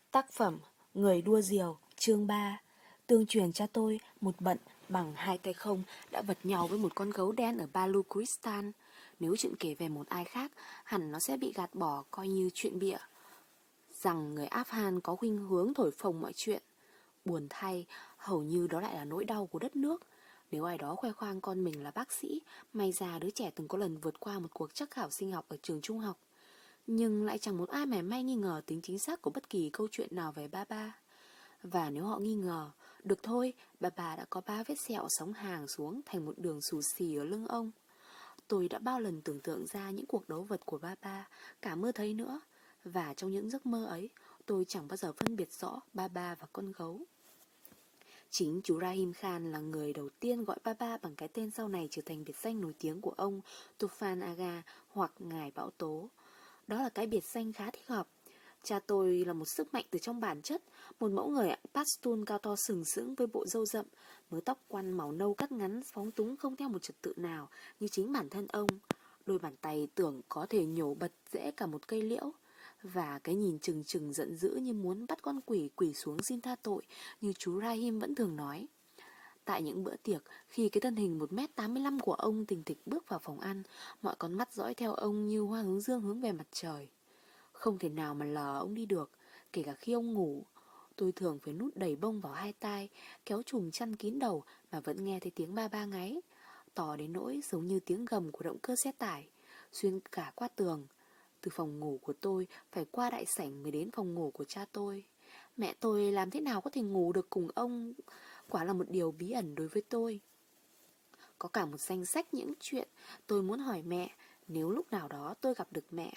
Tác phẩm Người đua diều, chương 3. Tương truyền cha tôi, một bận bằng hai tay không, đã vật nhau với một con gấu đen ở Baluchistan. Nếu chuyện kể về một ai khác, hẳn nó sẽ bị gạt bỏ coi như chuyện bịa. Rằng người Afghan có khuynh hướng thổi phồng mọi chuyện. Buồn thay, hầu như đó lại là nỗi đau của đất nước. Nếu ai đó khoe khoang con mình là bác sĩ, may ra đứa trẻ từng có lần vượt qua một cuộc trắc khảo sinh học ở trường trung học. Nhưng lại chẳng một ai mảy may nghi ngờ tính chính xác của bất kỳ câu chuyện nào về ba. Và nếu họ nghi ngờ, được thôi, bà đã có 3 vết sẹo sóng hàng xuống thành một đường xù xì ở lưng ông. Tôi đã bao lần tưởng tượng ra những cuộc đấu vật của ba, cả mơ thấy nữa. Và trong những giấc mơ ấy, tôi chẳng bao giờ phân biệt rõ ba và con gấu. Chính chú Rahim Khan là người đầu tiên gọi ba bằng cái tên sau này trở thành biệt danh nổi tiếng của ông, Tufan Aga hoặc Ngài Bão Tố. Đó là cái biệt danh khá thích hợp. Cha tôi là một sức mạnh từ trong bản chất, một mẫu người Pashtun cao to sừng sững với bộ râu rậm, mớ tóc quăn màu nâu cắt ngắn phóng túng không theo một trật tự nào như chính bản thân ông. Đôi bàn tay tưởng có thể nhổ bật rễ cả một cây liễu, và cái nhìn trừng trừng giận dữ như muốn bắt con quỷ quỳ xuống xin tha tội, như chú Rahim vẫn thường nói. Tại những bữa tiệc, khi cái thân hình 1m85 của ông thình thịch bước vào phòng ăn, mọi con mắt dõi theo ông như hoa hướng dương hướng về mặt trời. Không thể nào mà lờ ông đi được, kể cả khi ông ngủ. Tôi thường phải nút đầy bông vào hai tai, kéo chùm chăn kín đầu mà vẫn nghe thấy tiếng ba ngáy, to đến nỗi giống như tiếng gầm của động cơ xe tải, xuyên cả qua tường. Từ phòng ngủ của tôi phải qua đại sảnh mới đến phòng ngủ của cha tôi. Mẹ tôi làm thế nào có thể ngủ được cùng ông, quả là một điều bí ẩn đối với tôi. Có cả một danh sách những chuyện tôi muốn hỏi mẹ nếu lúc nào đó tôi gặp được mẹ.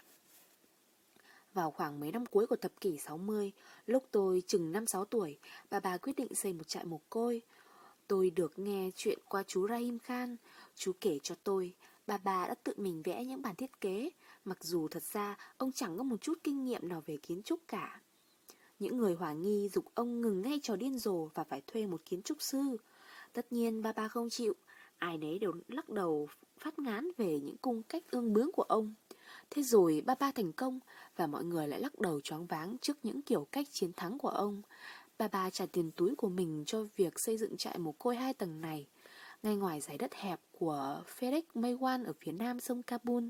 Vào khoảng mấy năm cuối của thập kỷ 60, lúc tôi chừng 5-6 tuổi, bà quyết định xây một trại mồ côi. Tôi được nghe chuyện qua chú Rahim Khan. Chú kể cho tôi, bà đã tự mình vẽ những bản thiết kế, mặc dù thật ra ông chẳng có một chút kinh nghiệm nào về kiến trúc cả. Những người hoài nghi giục ông ngừng ngay trò điên rồ và phải thuê một kiến trúc sư. Tất nhiên ba không chịu, ai nấy đều lắc đầu phát ngán về những cung cách ương bướng của ông. Thế rồi ba thành công, và mọi người lại lắc đầu choáng váng trước những kiểu cách chiến thắng của ông. Ba trả tiền túi của mình cho việc xây dựng trại mồ côi 2 tầng này, ngay ngoài dải đất hẹp của Ferek Maiwan ở phía nam sông Kabul.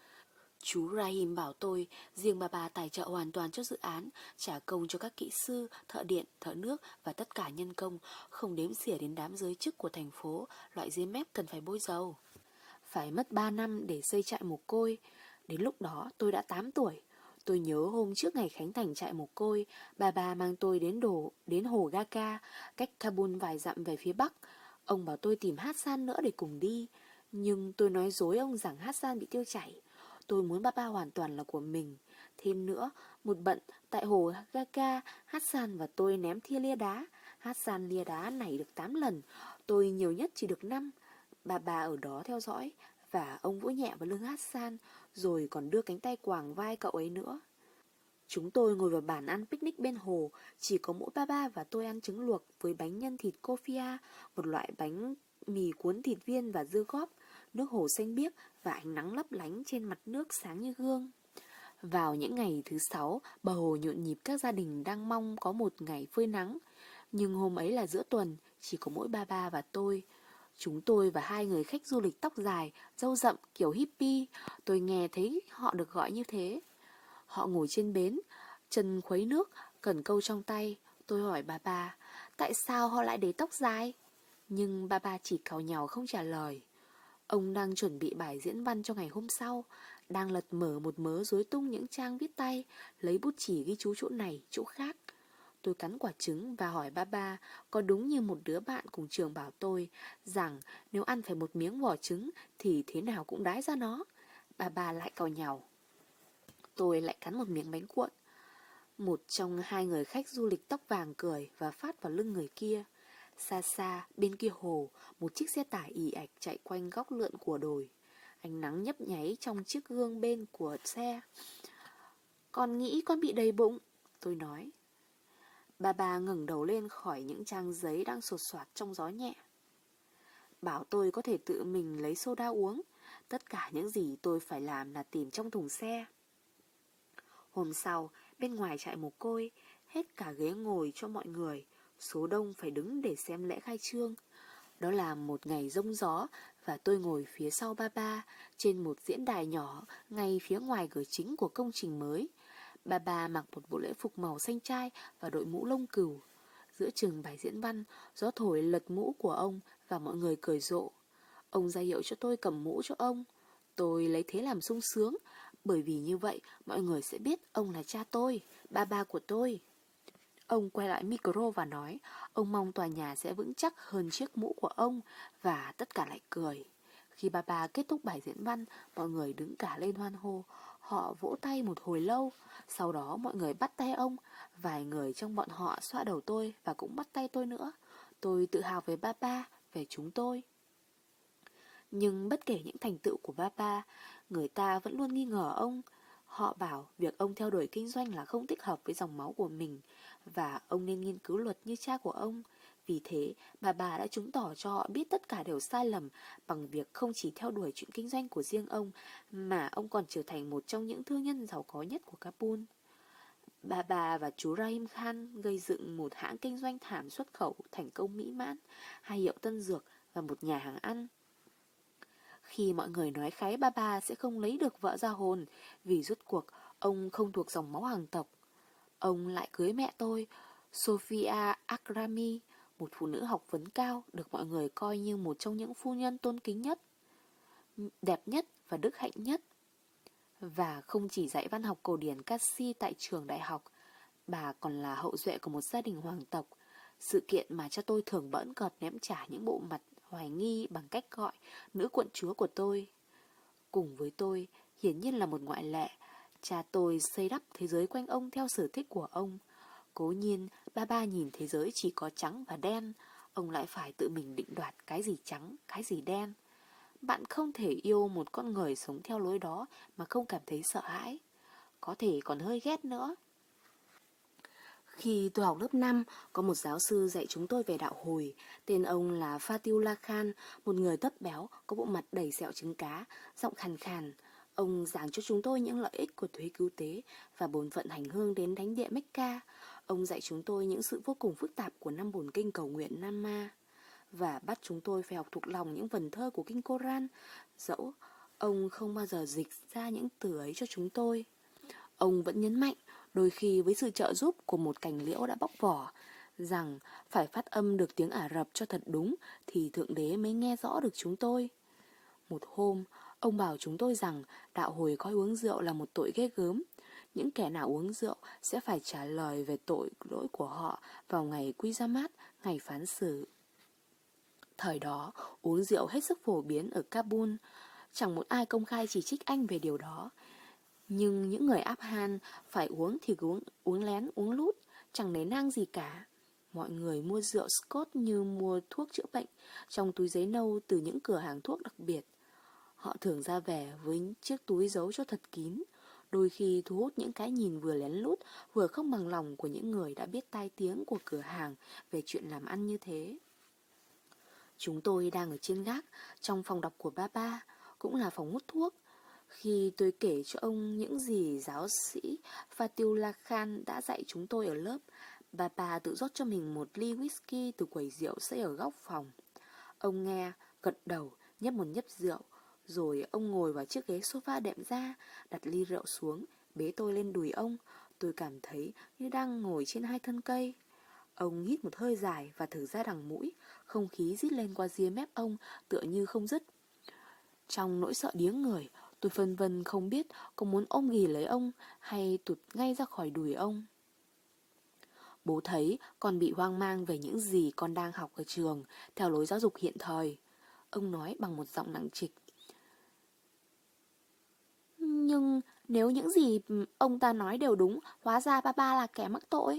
Chú Rahim bảo tôi, riêng ba tài trợ hoàn toàn cho dự án, trả công cho các kỹ sư, thợ điện, thợ nước và tất cả nhân công, không đếm xỉa đến đám giới chức của thành phố, loại dế mép cần phải bôi dầu. Phải mất 3 năm để xây trại mồ côi. Đến lúc đó tôi đã 8 tuổi. Tôi nhớ hôm trước ngày khánh thành trại mồ côi, ba mang tôi đến hồ Gaka, cách Kabul vài dặm về phía bắc. Ông bảo tôi tìm Hassan nữa để cùng đi, nhưng tôi nói dối ông rằng Hassan bị tiêu chảy. Tôi muốn ba hoàn toàn là của mình. Thêm nữa, một bận tại hồ Gaka, Hassan và tôi ném thia lia đá. Hassan lia đá nảy được 8 lần, tôi nhiều nhất chỉ được 5. Bà ở đó theo dõi, và ông vỗ nhẹ vào lưng Hassan, rồi còn đưa cánh tay quàng vai cậu ấy nữa. Chúng tôi ngồi vào bàn ăn picnic bên hồ, chỉ có mỗi ba và tôi ăn trứng luộc với bánh nhân thịt kofia, một loại bánh mì cuốn thịt viên và dưa góp, nước hồ xanh biếc và ánh nắng lấp lánh trên mặt nước sáng như gương. Vào những ngày thứ 6, bờ hồ nhộn nhịp các gia đình đang mong có một ngày phơi nắng. Nhưng hôm ấy là giữa tuần, chỉ có mỗi ba và tôi. Chúng tôi và 2 người khách du lịch tóc dài, râu rậm kiểu hippie, tôi nghe thấy họ được gọi như thế. Họ ngồi trên bến, chân khuấy nước, cần câu trong tay. Tôi hỏi ba, tại sao họ lại để tóc dài? Nhưng ba chỉ càu nhàu không trả lời. Ông đang chuẩn bị bài diễn văn cho ngày hôm sau, đang lật mở một mớ rối tung những trang viết tay, lấy bút chỉ ghi chú chỗ này, chỗ khác. Tôi cắn quả trứng và hỏi ba có đúng như một đứa bạn cùng trường bảo tôi rằng nếu ăn phải một miếng vỏ trứng thì thế nào cũng đái ra nó. Ba lại càu nhàu. Tôi lại cắn một miếng bánh cuộn. Một trong 2 người khách du lịch tóc vàng cười và phát vào lưng người kia. Xa xa, bên kia hồ, một chiếc xe tải ì ạch chạy quanh góc lượn của đồi. Ánh nắng nhấp nháy trong chiếc gương bên của xe. Con nghĩ con bị đầy bụng, tôi nói. Ba ngẩng đầu lên khỏi những trang giấy đang sột soạt trong gió nhẹ. Bảo tôi có thể tự mình lấy soda uống. Tất cả những gì tôi phải làm là tìm trong thùng xe. Hôm sau, bên ngoài trại mồ côi, hết cả ghế ngồi cho mọi người. Số đông phải đứng để xem lễ khai trương. Đó là một ngày giông gió và tôi ngồi phía sau Baba trên một diễn đài nhỏ ngay phía ngoài cửa chính của công trình mới. Baba mặc một bộ lễ phục màu xanh trai và đội mũ lông cừu. Giữa chừng bài diễn văn, gió thổi lật mũ của ông và mọi người cười rộ. Ông ra hiệu cho tôi cầm mũ cho ông. Tôi lấy thế làm sung sướng, bởi vì như vậy mọi người sẽ biết ông là cha tôi, Baba của tôi. Ông quay lại micro và nói, ông mong tòa nhà sẽ vững chắc hơn chiếc mũ của ông, và tất cả lại cười. Khi Baba kết thúc bài diễn văn, mọi người đứng cả lên hoan hô. Họ vỗ tay một hồi lâu, sau đó mọi người bắt tay ông. Vài người trong bọn họ xoa đầu tôi và cũng bắt tay tôi nữa. Tôi tự hào về Baba, về chúng tôi. Nhưng bất kể những thành tựu của Baba, người ta vẫn luôn nghi ngờ ông. Họ bảo việc ông theo đuổi kinh doanh là không thích hợp với dòng máu của mình, và ông nên nghiên cứu luật như cha của ông. Vì thế, bà đã chứng tỏ cho họ biết tất cả đều sai lầm bằng việc không chỉ theo đuổi chuyện kinh doanh của riêng ông, mà ông còn trở thành một trong những thương nhân giàu có nhất của Kabul. Bà và chú Rahim Khan gây dựng một hãng kinh doanh thảm xuất khẩu thành công mỹ mãn, 2 hiệu tân dược và một nhà hàng ăn. Khi mọi người nói kháy Baba sẽ không lấy được vợ ra hồn, vì rốt cuộc ông không thuộc dòng máu hoàng tộc. Ông lại cưới mẹ tôi, Sophia Akrami, một phụ nữ học vấn cao, được mọi người coi như một trong những phu nhân tôn kính nhất, đẹp nhất và đức hạnh nhất. Và không chỉ dạy văn học cổ điển Cassi tại trường đại học, bà còn là hậu duệ của một gia đình hoàng tộc. Sự kiện mà cha tôi thường bỡn cợt ném trả những bộ mặt hoài nghi bằng cách gọi nữ quận chúa của tôi. Cùng với tôi, hiển nhiên là một ngoại lệ, cha tôi xây đắp thế giới quanh ông theo sở thích của ông. Cố nhiên, Baba nhìn thế giới chỉ có trắng và đen, ông lại phải tự mình định đoạt cái gì trắng, cái gì đen. Bạn không thể yêu một con người sống theo lối đó mà không cảm thấy sợ hãi, có thể còn hơi ghét nữa. Khi tôi học lớp 5, có một giáo sư dạy chúng tôi về đạo Hồi. Tên ông là Fatullah Khan, một người thấp béo, có bộ mặt đầy sẹo trứng cá, giọng khàn khàn. Ông giảng cho chúng tôi những lợi ích của thuế cứu tế và bổn phận hành hương đến thánh địa Mecca. Ông dạy chúng tôi những sự vô cùng phức tạp của 5 bổn kinh cầu nguyện Nam Ma, và bắt chúng tôi phải học thuộc lòng những vần thơ của kinh Koran, dẫu ông không bao giờ dịch ra những từ ấy cho chúng tôi. Ông vẫn nhấn mạnh, đôi khi với sự trợ giúp của một cành liễu đã bóc vỏ, rằng phải phát âm được tiếng Ả Rập cho thật đúng thì Thượng Đế mới nghe rõ được chúng tôi. Một hôm, ông bảo chúng tôi rằng đạo Hồi coi uống rượu là một tội ghê gớm. Những kẻ nào uống rượu sẽ phải trả lời về tội lỗi của họ vào ngày Qiyamat, ngày phán xử. Thời đó, uống rượu hết sức phổ biến ở Kabul. Chẳng một ai công khai chỉ trích anh về điều đó. Nhưng những người Afghan phải uống thì uống lén, uống lút, chẳng nể nang gì cả. Mọi người mua rượu Scotch như mua thuốc chữa bệnh trong túi giấy nâu từ những cửa hàng thuốc đặc biệt. Họ thường ra về với chiếc túi giấu cho thật kín, đôi khi thu hút những cái nhìn vừa lén lút vừa không bằng lòng của những người đã biết tai tiếng của cửa hàng về chuyện làm ăn như thế. Chúng tôi đang ở trên gác, trong phòng đọc của Baba, cũng là phòng hút thuốc. Khi tôi kể cho ông những gì giáo sĩ Fatullah Khan đã dạy chúng tôi ở lớp, Baba tự rót cho mình một ly whisky từ quầy rượu xây ở góc phòng. Ông nghe, gật đầu, nhấp một nhấp rượu, rồi ông ngồi vào chiếc ghế sofa đệm da, đặt ly rượu xuống, bế tôi lên đùi ông. Tôi cảm thấy như đang ngồi trên 2 thân cây. Ông hít một hơi dài và thở ra đằng mũi, không khí rít lên qua ria mép ông tựa như không dứt. Trong nỗi sợ điếng người, tôi phân vân không biết có muốn ôm ghì lấy ông hay tụt ngay ra khỏi đùi ông. Bố thấy con bị hoang mang về những gì con đang học ở trường theo lối giáo dục hiện thời. Ông nói bằng một giọng nặng trịch. Nhưng nếu những gì ông ta nói đều đúng, hóa ra Baba là kẻ mắc tội.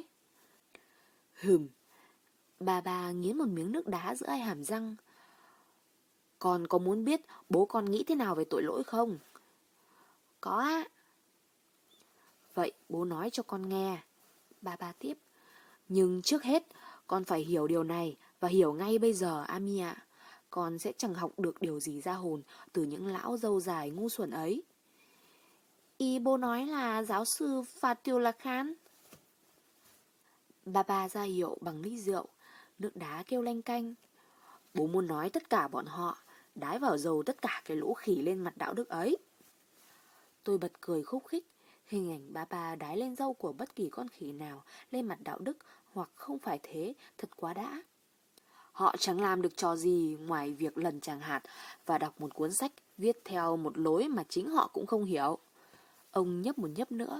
Bà nghiến một miếng nước đá giữa hai hàm răng. Con có muốn biết bố con nghĩ thế nào về tội lỗi không? Có á. Vậy bố nói cho con nghe. Bà tiếp. Nhưng trước hết, con phải hiểu điều này và hiểu ngay bây giờ, Ami ạ. Con sẽ chẳng học được điều gì ra hồn từ những lão râu dài ngu xuẩn ấy. Ý bố nói là giáo sư Fatullah Khan. Bà ra hiệu bằng ly rượu, nước đá kêu lanh canh. Bố muốn nói tất cả bọn họ đái vào dầu tất cả cái lũ khỉ lên mặt đạo đức ấy. Tôi bật cười khúc khích. Hình ảnh bà đái lên râu của bất kỳ con khỉ nào lên mặt đạo đức hoặc không phải thế thật quá đã. Họ chẳng làm được trò gì ngoài việc lần tràng hạt và đọc một cuốn sách viết theo một lối mà chính họ cũng không hiểu. Ông nhấp một nhấp nữa.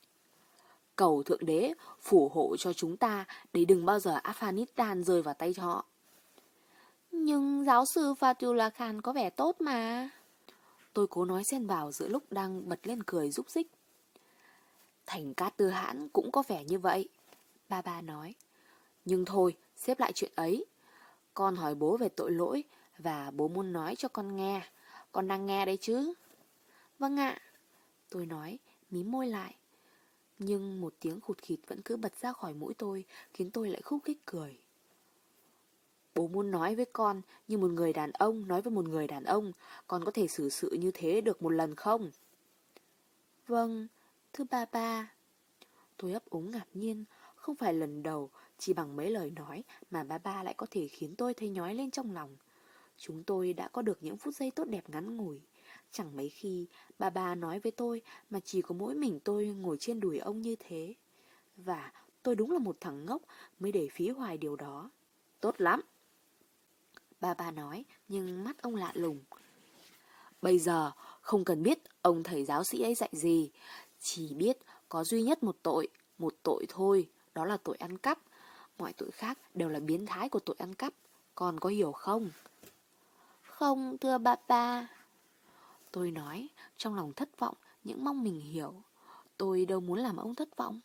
Cầu Thượng Đế phù hộ cho chúng ta để đừng bao giờ Afghanistan rơi vào tay họ. Nhưng giáo sư Fatullah Khan có vẻ tốt mà. Tôi cố nói xen vào giữa lúc đang bật lên cười rúc rích. Thành Cát Tư Hãn cũng có vẻ như vậy, ba nói. Nhưng thôi, xếp lại chuyện ấy. Con hỏi bố về tội lỗi và bố muốn nói cho con nghe. Con đang nghe đấy chứ? Vâng ạ, tôi nói, mím môi lại. Nhưng một tiếng khụt khịt vẫn cứ bật ra khỏi mũi tôi, khiến tôi lại khúc khích cười. Bố muốn nói với con như một người đàn ông nói với một người đàn ông. Con có thể xử sự như thế được một lần không? Vâng, thưa ba. Tôi ấp úng ngạc nhiên. Không phải lần đầu, chỉ bằng mấy lời nói mà ba lại có thể khiến tôi thấy nhói lên trong lòng. Chúng tôi đã có được những phút giây tốt đẹp ngắn ngủi. Chẳng mấy khi ba nói với tôi mà chỉ có mỗi mình tôi ngồi trên đùi ông như thế. Và tôi đúng là một thằng ngốc mới để phí hoài điều đó. Tốt lắm, ba nói, nhưng mắt ông lạ lùng. Bây giờ không cần biết ông thầy giáo sĩ ấy dạy gì, chỉ biết có duy nhất một tội thôi, đó là tội ăn cắp. Mọi tội khác đều là biến thái của tội ăn cắp. Con có hiểu không? Không, thưa ba. Tôi nói, trong lòng thất vọng, những mong mình hiểu. Tôi đâu muốn làm ông thất vọng.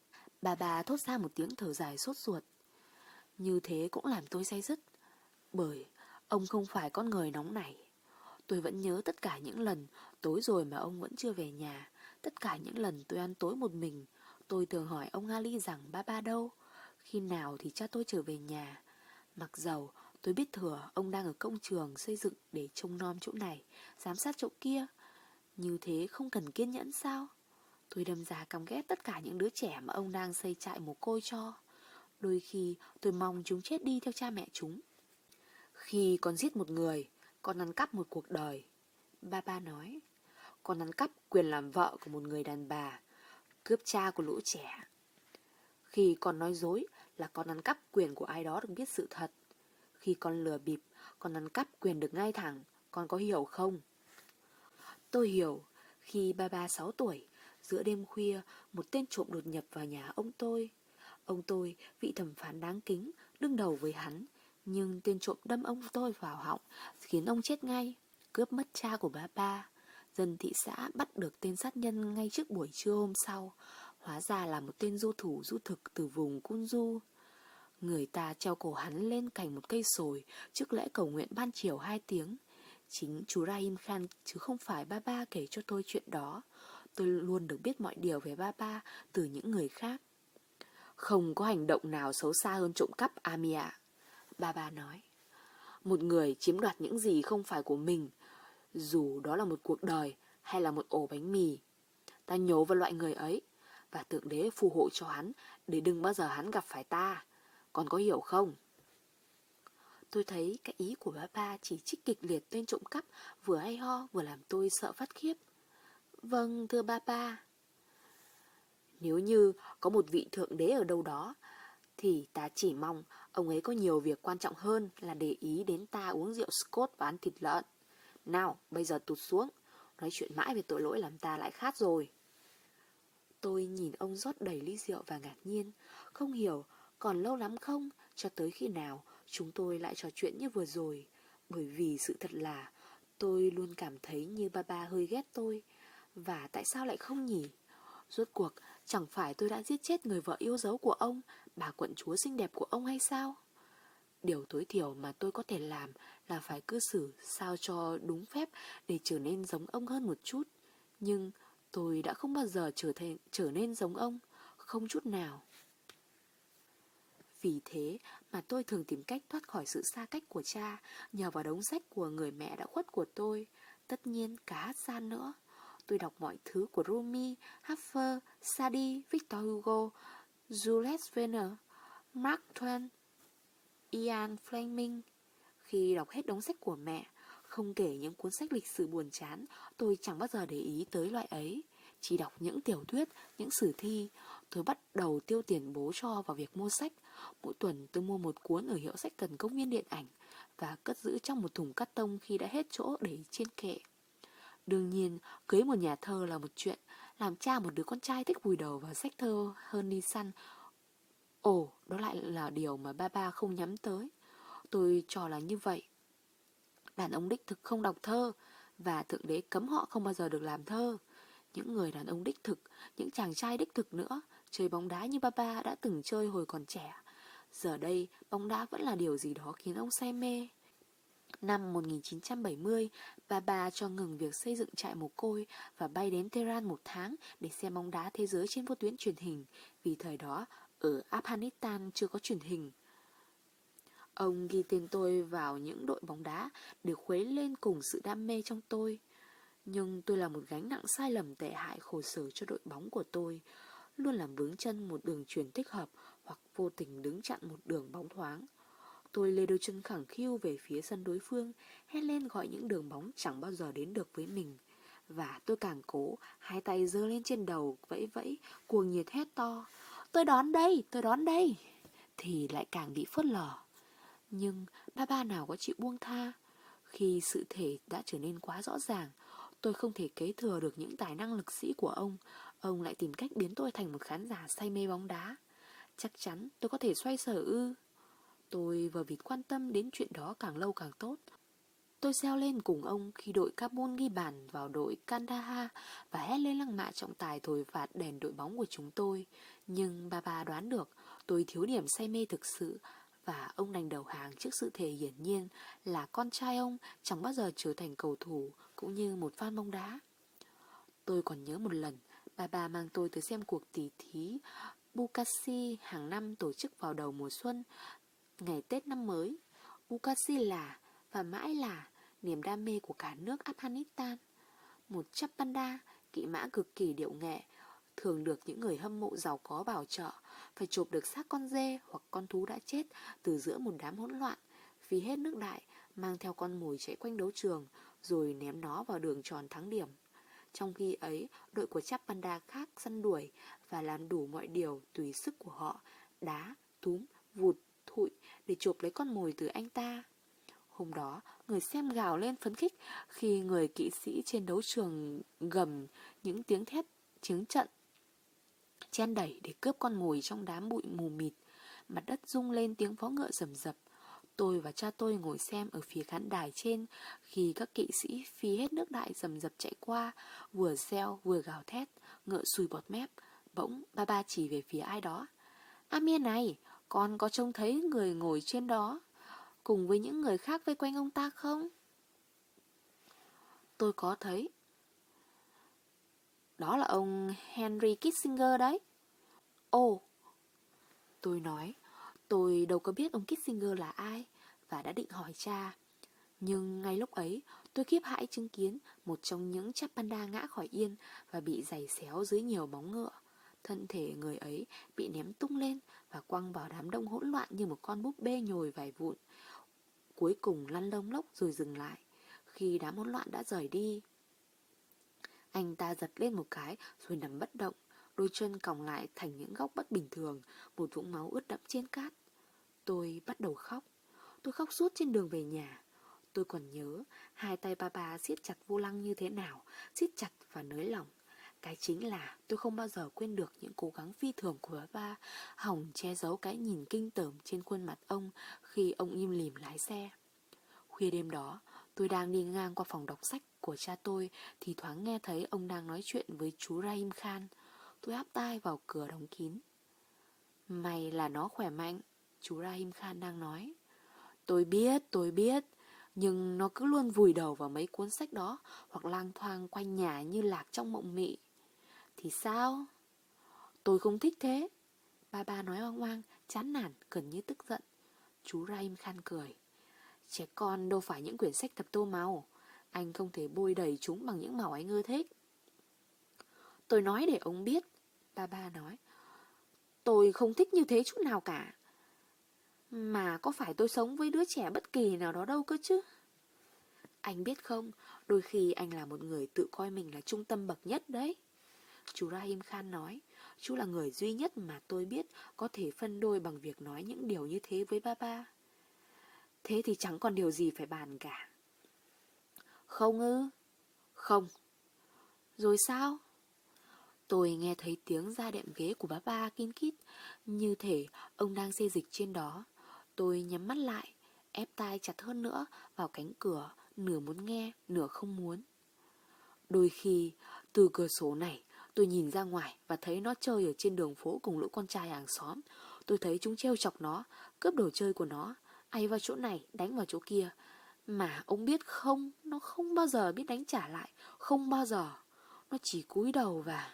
Bà thốt ra một tiếng thở dài sốt ruột. Như thế cũng làm tôi day dứt. Bởi ông không phải con người nóng nảy. Tôi vẫn nhớ tất cả những lần tối rồi mà ông vẫn chưa về nhà. Tất cả những lần tôi ăn tối một mình. Tôi thường hỏi ông Ali rằng ba đâu, khi nào thì cha tôi trở về nhà. Mặc dầu tôi biết thừa ông đang ở công trường xây dựng để trông nom chỗ này, giám sát chỗ kia. Như thế không cần kiên nhẫn sao? Tôi đâm ra căm ghét tất cả những đứa trẻ mà ông đang xây trại mồ côi cho. Đôi khi tôi mong chúng chết đi theo cha mẹ chúng. Khi con giết một người, con ăn cắp một cuộc đời. Ba nói, con ăn cắp quyền làm vợ của một người đàn bà, cướp cha của lũ trẻ. Khi con nói dối là con ăn cắp quyền của ai đó được biết sự thật. Khi con lừa bịp, con ăn cắp quyền được ngay thẳng. Con có hiểu không? Tôi hiểu. Khi ba 6 tuổi, giữa đêm khuya, một tên trộm đột nhập vào nhà ông tôi. Ông tôi, vị thẩm phán đáng kính, đương đầu với hắn. Nhưng tên trộm đâm ông tôi vào họng, khiến ông chết ngay, cướp mất cha của ba. Dân thị xã bắt được tên sát nhân ngay trước buổi trưa hôm sau. Hóa ra là một tên du thủ du thực từ vùng Kunju. Người ta treo cổ hắn lên cành một cây sồi trước lễ cầu nguyện ban chiều 2 tiếng. Chính chú Rahim Khan chứ không phải ba kể cho tôi chuyện đó. Tôi luôn được biết mọi điều về ba từ những người khác. Không có hành động nào xấu xa hơn trộm cắp, Ami ạ. Ba nói. Một người chiếm đoạt những gì không phải của mình, dù đó là một cuộc đời hay là một ổ bánh mì. Ta nhổ vào loại người ấy, và Thượng Đế phù hộ cho hắn để đừng bao giờ hắn gặp phải ta. Con có hiểu không? Tôi thấy cái ý của ba chỉ trích kịch liệt tên trộm cắp vừa hay ho vừa làm tôi sợ phát khiếp. Vâng, thưa ba. Nếu như có một vị Thượng Đế ở đâu đó, thì ta chỉ mong ông ấy có nhiều việc quan trọng hơn là để ý đến ta uống rượu Scotch và ăn thịt lợn. Nào, bây giờ tụt xuống. Nói chuyện mãi về tội lỗi làm ta lại khát rồi. Tôi nhìn ông rót đầy ly rượu và ngạc nhiên. Không hiểu, còn lâu lắm không? Cho tới khi nào chúng tôi lại trò chuyện như vừa rồi? Bởi vì sự thật là tôi luôn cảm thấy như ba hơi ghét tôi. Và tại sao lại không nhỉ? Rốt cuộc, chẳng phải tôi đã giết chết người vợ yêu dấu của ông, bà quận chúa xinh đẹp của ông hay sao? Điều tối thiểu mà tôi có thể làm là phải cư xử sao cho đúng phép để trở nên giống ông hơn một chút. Nhưng tôi đã không bao giờ trở nên giống ông, không chút nào. Vì thế mà tôi thường tìm cách thoát khỏi sự xa cách của cha nhờ vào đống sách của người mẹ đã khuất của tôi. Tất nhiên cả Hassan nữa. Tôi đọc mọi thứ của Rumi, Haffer, Sadi, Victor Hugo, Jules Verne. Mark Twain, Ian Fleming. Khi đọc hết đống sách của mẹ, không kể những cuốn sách lịch sử buồn chán, tôi chẳng bao giờ để ý tới loại ấy. Chỉ đọc những tiểu thuyết, những sử thi, tôi bắt đầu tiêu tiền bố cho vào việc mua sách. Mỗi tuần tôi mua một cuốn ở hiệu sách gần công viên điện ảnh và cất giữ trong một thùng cắt tông khi đã hết chỗ để trên kệ. Đương nhiên, cưới một nhà thơ là một chuyện, làm cha một đứa con trai thích vùi đầu vào sách thơ hơn đi săn. Ồ, đó lại là điều mà ba không nhắm tới. Tôi cho là như vậy. Đàn ông đích thực không đọc thơ, và Thượng Đế cấm họ không bao giờ được làm thơ. Những người đàn ông đích thực, những chàng trai đích thực nữa, chơi bóng đá như ba đã từng chơi hồi còn trẻ. Giờ đây, bóng đá vẫn là điều gì đó khiến ông say mê. Năm 1970, ba cho ngừng việc xây dựng trại mồ côi và bay đến Tehran một tháng để xem bóng đá thế giới trên vô tuyến truyền hình, vì thời đó ở Afghanistan chưa có truyền hình. Ông ghi tên tôi vào những đội bóng đá để khuấy lên cùng sự đam mê trong tôi. Nhưng tôi là một gánh nặng sai lầm tệ hại khổ sở cho đội bóng của tôi, luôn làm vướng chân một đường chuyền thích hợp hoặc vô tình đứng chặn một đường bóng thoáng. Tôi lê đôi chân khẳng khiu về phía sân đối phương, hét lên gọi những đường bóng chẳng bao giờ đến được với mình. Và tôi càng cố, hai tay giơ lên trên đầu, vẫy vẫy, cuồng nhiệt hét to: tôi đón đây, thì lại càng bị phớt lờ. Nhưng ba nào có chịu buông tha. Khi sự thể đã trở nên quá rõ ràng, tôi không thể kế thừa được những tài năng lực sĩ của ông lại tìm cách biến tôi thành một khán giả say mê bóng đá. Chắc chắn tôi có thể xoay sở ư? Tôi vờ vịt quan tâm đến chuyện đó càng lâu càng tốt. Tôi reo lên cùng ông khi đội Kabul ghi bàn vào đội Kandahar và hét lên lăng mạ trọng tài thổi phạt đèn đội bóng của chúng tôi. Nhưng ba đoán được tôi thiếu điểm say mê thực sự, và ông đành đầu hàng trước sự thể hiển nhiên là con trai ông chẳng bao giờ trở thành cầu thủ cũng như một fan bóng đá. Tôi còn nhớ một lần, ba mang tôi tới xem cuộc tỷ thí Bukasi hàng năm tổ chức vào đầu mùa xuân, ngày Tết năm mới. Bukasi là và mãi là niềm đam mê của cả nước Afghanistan. Một chapanda, kỵ mã cực kỳ điệu nghệ, thường được những người hâm mộ giàu có bảo trợ, phải chộp được xác con dê hoặc con thú đã chết từ giữa một đám hỗn loạn, phí hết nước đại, mang theo con mồi chạy quanh đấu trường, rồi ném nó vào đường tròn thắng điểm. Trong khi ấy, đội của chapanda khác săn đuổi và làm đủ mọi điều tùy sức của họ, đá, túm, vụt, thụi để chộp lấy con mồi từ anh ta. Hôm đó, người xem gào lên phấn khích khi người kỵ sĩ trên đấu trường gầm những tiếng thét tiếng trận, chen đẩy để cướp con mồi trong đám bụi mù mịt. Mặt đất rung lên tiếng vó ngựa rầm rập. Tôi và cha tôi ngồi xem ở phía khán đài trên khi các kỵ sĩ phi hết nước đại rầm rập chạy qua, vừa reo vừa gào thét, ngựa sùi bọt mép. Bỗng ba chỉ về phía ai đó. Amir này, con có trông thấy người ngồi trên đó cùng với những người khác vây quanh ông ta không? Tôi có thấy. Đó là ông Henry Kissinger đấy. Ồ, tôi nói, tôi đâu có biết ông Kissinger là ai và đã định hỏi cha. Nhưng ngay lúc ấy, tôi khiếp hãi chứng kiến một trong những chapanda ngã khỏi yên và bị giày xéo dưới nhiều bóng ngựa. Thân thể người ấy bị ném tung lên và quăng vào đám đông hỗn loạn như một con búp bê nhồi vài vụn. Cuối cùng lăn lông lốc rồi dừng lại khi đám hỗn loạn đã rời đi. Anh ta giật lên một cái rồi nằm bất động, đôi chân còng lại thành những góc bất bình thường, một vũng máu ướt đẫm trên cát. Tôi bắt đầu khóc. Tôi khóc suốt trên đường về nhà. Tôi còn nhớ hai tay ba siết chặt vô lăng như thế nào, siết chặt và nới lỏng. Cái chính là tôi không bao giờ quên được những cố gắng phi thường của ba hòng che giấu cái nhìn kinh tởm trên khuôn mặt ông khi ông im lìm lái xe. Khuya đêm đó, tôi đang đi ngang qua phòng đọc sách của cha tôi thì thoáng nghe thấy ông đang nói chuyện với chú Rahim Khan. Tôi áp tai vào cửa đóng kín. May là nó khỏe mạnh, chú Rahim Khan đang nói. Tôi biết, nhưng nó cứ luôn vùi đầu vào mấy cuốn sách đó hoặc lang thang quanh nhà như lạc trong mộng mị. Thì sao? Tôi không thích thế. Ba nói oang oang, chán nản, gần như tức giận. Chú Rahim Khan cười. Trẻ con đâu phải những quyển sách tập tô màu. Anh không thể bôi đầy chúng bằng những màu anh ưa thích. Tôi nói để ông biết. Ba nói. Tôi không thích như thế chút nào cả. Mà có phải tôi sống với đứa trẻ bất kỳ nào đó đâu cơ chứ. Anh biết không, đôi khi anh là một người tự coi mình là trung tâm bậc nhất đấy. Chú Rahim Khan nói, chú là người duy nhất mà tôi biết có thể phân đôi bằng việc nói những điều như thế với ba. Thế thì chẳng còn điều gì phải bàn cả. Không ư? Không. Rồi sao? Tôi nghe thấy tiếng da đệm ghế của ba kin kít, như thể ông đang xê dịch trên đó. Tôi nhắm mắt lại, ép tai chặt hơn nữa vào cánh cửa, nửa muốn nghe, nửa không muốn. Đôi khi, từ cửa sổ này, tôi nhìn ra ngoài và thấy nó chơi ở trên đường phố cùng lũ con trai hàng xóm. Tôi thấy chúng trêu chọc nó, cướp đồ chơi của nó, ày vào chỗ này, đánh vào chỗ kia. Mà ông biết không, nó không bao giờ biết đánh trả lại, không bao giờ. Nó chỉ cúi đầu và...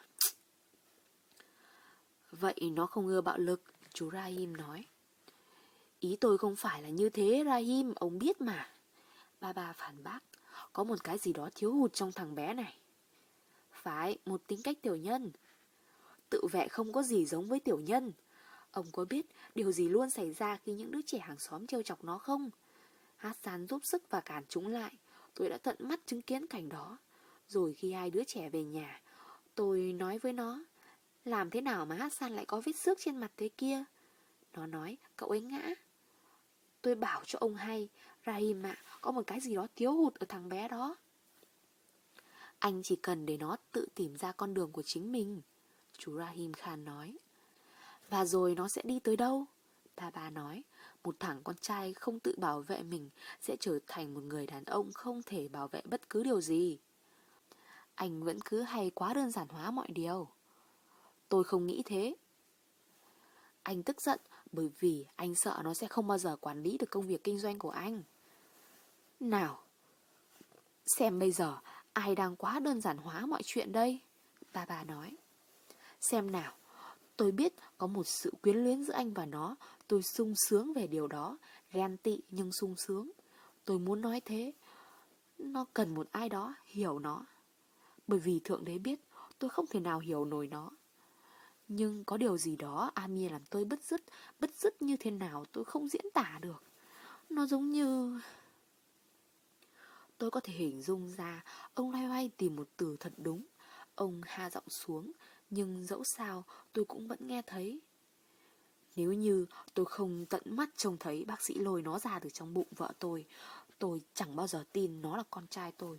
Vậy nó không ưa bạo lực, chú Rahim nói. Ý tôi không phải là như thế Rahim, ông biết mà. Ba phản bác, có một cái gì đó thiếu hụt trong thằng bé này. Phải, một tính cách tiểu nhân. Tự vệ không có gì giống với tiểu nhân. Ông có biết điều gì luôn xảy ra khi những đứa trẻ hàng xóm trêu chọc nó không? Hassan giúp sức và cản chúng lại. Tôi đã tận mắt chứng kiến cảnh đó. Rồi khi hai đứa trẻ về nhà, tôi nói với nó, làm thế nào mà Hassan lại có vết xước trên mặt thế kia? Nó nói, cậu ấy ngã. Tôi bảo cho ông hay, Rahim ạ, có một cái gì đó thiếu hụt ở thằng bé đó. Anh chỉ cần để nó tự tìm ra con đường của chính mình, chú Rahim Khan nói. Và rồi nó sẽ đi tới đâu? Ba nói, một thằng con trai không tự bảo vệ mình sẽ trở thành một người đàn ông không thể bảo vệ bất cứ điều gì. Anh vẫn cứ hay quá đơn giản hóa mọi điều. Tôi không nghĩ thế. Anh tức giận bởi vì anh sợ nó sẽ không bao giờ quản lý được công việc kinh doanh của anh. Nào, xem bây giờ ai đang quá đơn giản hóa mọi chuyện đây? Ba nói. Xem nào, tôi biết có một sự quyến luyến giữa anh và nó. Tôi sung sướng về điều đó, ghen tị nhưng sung sướng. Tôi muốn nói thế. Nó cần một ai đó hiểu nó. Bởi vì Thượng Đế biết tôi không thể nào hiểu nổi nó. Nhưng có điều gì đó Amir làm tôi bứt rứt như thế nào tôi không diễn tả được. Nó giống như... Tôi có thể hình dung ra ông loay hoay tìm một từ thật đúng. Ông hạ giọng xuống, nhưng dẫu sao tôi cũng vẫn nghe thấy. Nếu như tôi không tận mắt trông thấy bác sĩ lôi nó ra từ trong bụng vợ tôi chẳng bao giờ tin nó là con trai tôi.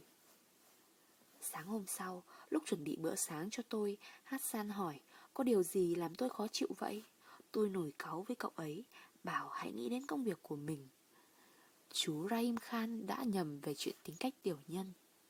Sáng hôm sau, lúc chuẩn bị bữa sáng cho tôi, Hassan hỏi, có điều gì làm tôi khó chịu vậy? Tôi nổi cáu với cậu ấy, bảo hãy nghĩ đến công việc của mình. Chú Rahim Khan đã nhầm về chuyện tính cách tiểu nhân.